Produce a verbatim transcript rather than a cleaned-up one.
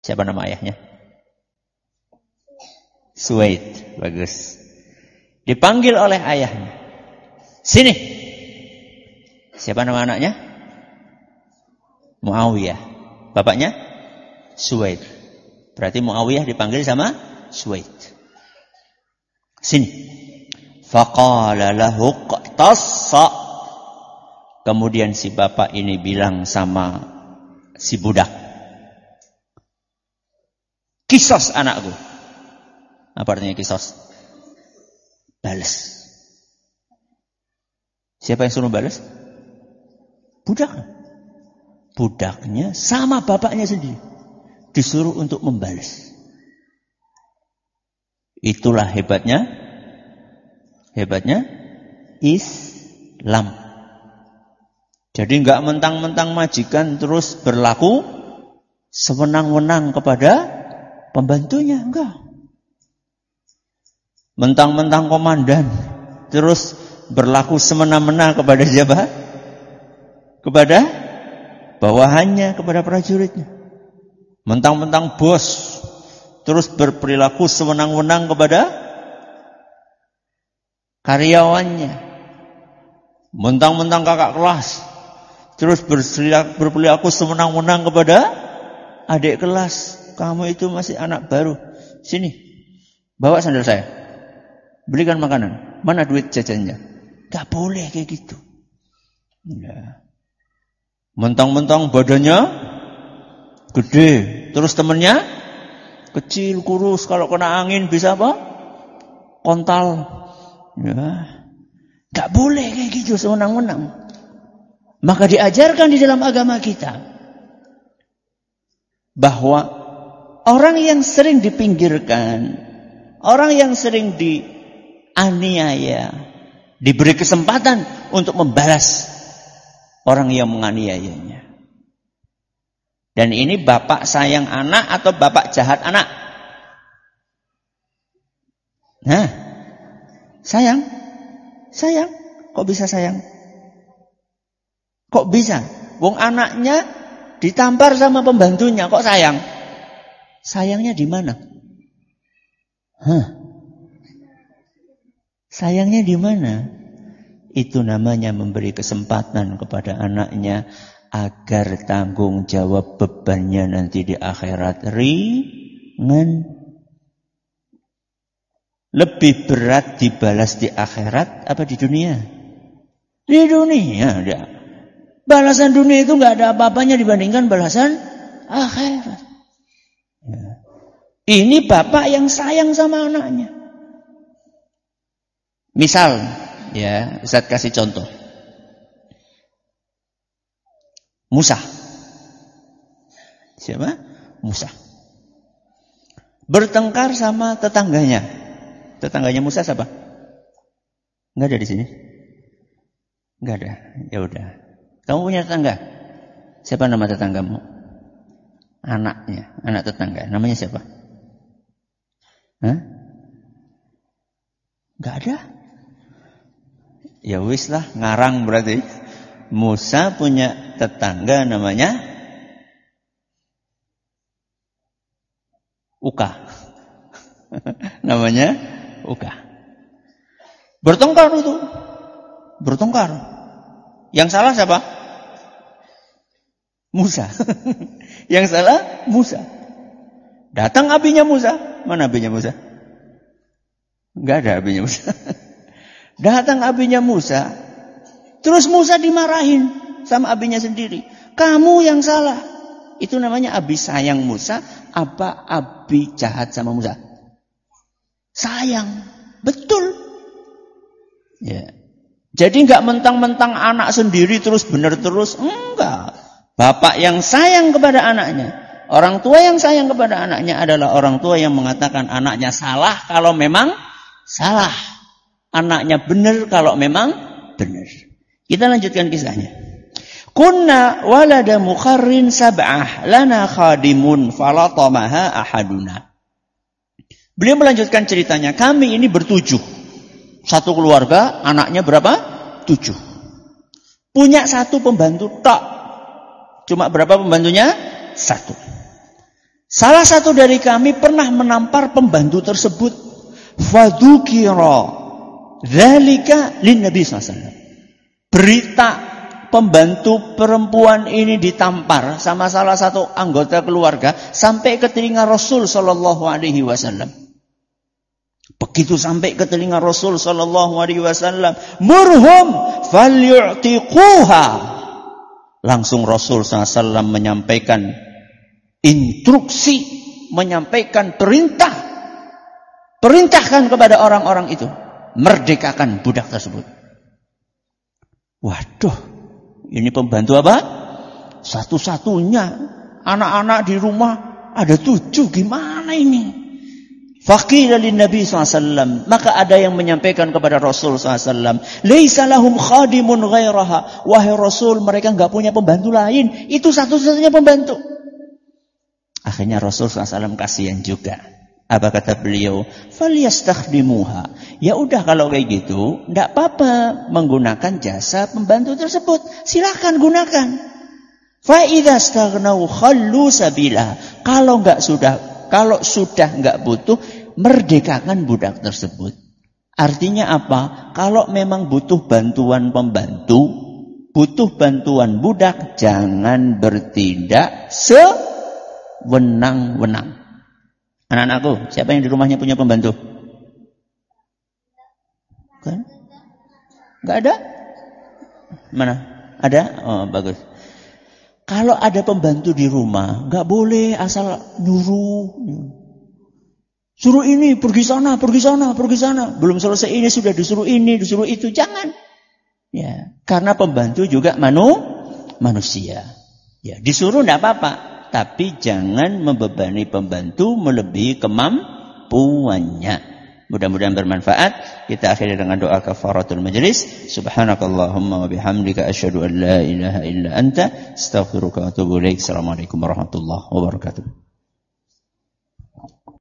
Siapa nama ayahnya? Suwaid. Bagus. Dipanggil oleh ayahnya. Sini. Siapa nama anaknya? Muawiyah. Bapaknya? Suwaid. Berarti Muawiyah dipanggil sama Suwaid. Sini. Faqala lahu qtassa. Kemudian si bapak ini bilang sama si budak, kisos anakku. Apa artinya kisos? Balas. Siapa yang suruh balas? Budak. Budaknya sama bapaknya sendiri disuruh untuk membalas. Itulah hebatnya, hebatnya Islam. Jadi enggak mentang-mentang majikan terus berlaku sewenang-wenang kepada pembantunya, enggak. Mentang-mentang komandan terus berlaku semena-mena kepada siapa? Kepada bawahannya, kepada prajuritnya. Mentang-mentang bos terus berperilaku sewenang-wenang kepada karyawannya. Mentang-mentang kakak kelas terus berperilaku sewenang-wenang kepada adik kelas. Kamu itu masih anak baru. Sini, bawa sandal saya. Belikan makanan. Mana duit jajannya? Gak boleh kayak gitu. Ya. Mentang-mentang badannya gede, terus temennya kecil, kurus. Kalau kena angin bisa apa? Kontal. Ya. Gak boleh kayak gitu sewenang-wenang. Maka diajarkan di dalam agama kita bahwa orang yang sering dipinggirkan, orang yang sering dianiaya, diberi kesempatan untuk membalas orang yang menganiayanya. Dan ini bapak sayang anak atau bapak jahat anak? Nah, sayang, sayang. Kok bisa sayang? Kok bisa? Wong anaknya ditampar sama pembantunya, kok sayang? Sayangnya di mana? Hah? Sayangnya di mana? Itu namanya memberi kesempatan kepada anaknya agar tanggung jawab bebannya nanti di akhirat ringan. Lebih berat dibalas di akhirat apa di dunia? Di dunia ada. Balasan dunia itu nggak ada apa-apanya dibandingkan balasan akhirat. Ya. Ini bapak yang sayang sama anaknya. Misal, ya, Ustaz kasih contoh. Musa. Siapa? Musa. Bertengkar sama tetangganya. Tetangganya Musa siapa? Enggak ada di sini. Enggak ada. Ya udah. Kamu punya tetangga? Siapa nama tetanggamu? Anaknya, anak tetangga. Namanya siapa? Hah? Enggak ada. Ya wis lah, ngarang berarti. Musa punya tetangga namanya Uka. Namanya Uka. Bertengkar itu. Bertengkar. Yang salah siapa? Musa. Yang salah Musa. Datang abinya Musa. Mana abinya Musa? Enggak ada abinya Musa. Datang abinya Musa. Terus Musa dimarahin sama abinya sendiri. Kamu yang salah. Itu namanya abi sayang Musa. Apa abi jahat sama Musa? Sayang. Betul. Ya. Jadi enggak mentang-mentang anak sendiri terus benar terus. Enggak. Bapak yang sayang kepada anaknya. Orang tua yang sayang kepada anaknya adalah orang tua yang mengatakan anaknya salah kalau memang salah. Anaknya benar kalau memang benar. Kita lanjutkan kisahnya. Kunna walada mukharrin sab'ah lana khadimun falatamaha ahaduna. Beliau melanjutkan ceritanya. Kami ini bertujuh. Satu keluarga, anaknya berapa? Tujuh. Punya satu pembantu tok. Cuma berapa pembantunya? Satu. Salah satu dari kami pernah menampar pembantu tersebut. Fadzukira dzalika lin-nabi sallallahu alaihi wasallam. Berita pembantu perempuan ini ditampar sama salah satu anggota keluarga sampai ke telinga Rasul sallallahu alaihi wasallam. Begitu sampai ke telinga Rasul sallallahu alaihi wasallam, murhum falyu'tiquha. Langsung Rasul sallallahu alaihi wasallam menyampaikan instruksi, menyampaikan perintah. Perintahkan kepada orang-orang itu, merdekakan budak tersebut. Waduh, ini pembantu apa? Satu-satunya anak-anak di rumah ada tujuh, gimana ini? Faqila lin-nabi sallallahu alaihi wasallam, maka ada yang menyampaikan kepada Rasul sallallahu alaihi wasallam, laisa lahum khadimun ghairaha. Wahai Rasul, mereka enggak punya pembantu lain, itu satu-satunya pembantu. Akhirnya Rasul sallallahu alaihi wasallam kasihan juga. Apa kata beliau? Falyastakhdimuha. Ya udah kalau kayak gitu, enggak apa-apa menggunakan jasa pembantu tersebut. Silakan gunakan. Fa idza staghnau khallu sabila. Kalau enggak sudah Kalau sudah enggak butuh, merdekakan budak tersebut. Artinya apa? Kalau memang butuh bantuan pembantu, butuh bantuan budak, jangan bertindak sewenang-wenang. Anak-anakku, siapa yang di rumahnya punya pembantu? Kan? Enggak ada? Mana? Ada? Oh, bagus. Kalau ada pembantu di rumah, nggak boleh asal nyuruh. Suruh ini, pergi sana, pergi sana, pergi sana. Belum selesai ini, sudah disuruh ini, disuruh itu. Jangan. Ya, karena pembantu juga manu, manusia. Ya, disuruh nggak apa-apa. Tapi jangan membebani pembantu melebihi kemampuannya. Mudah-mudahan bermanfaat. Kita akhiri dengan doa kafaratul majlis. Subhanakallahumma wa bihamdika asyhadu an la ilaha illa anta astaghfiruka wa atubu ilaik. Assalamualaikum warahmatullahi wabarakatuh.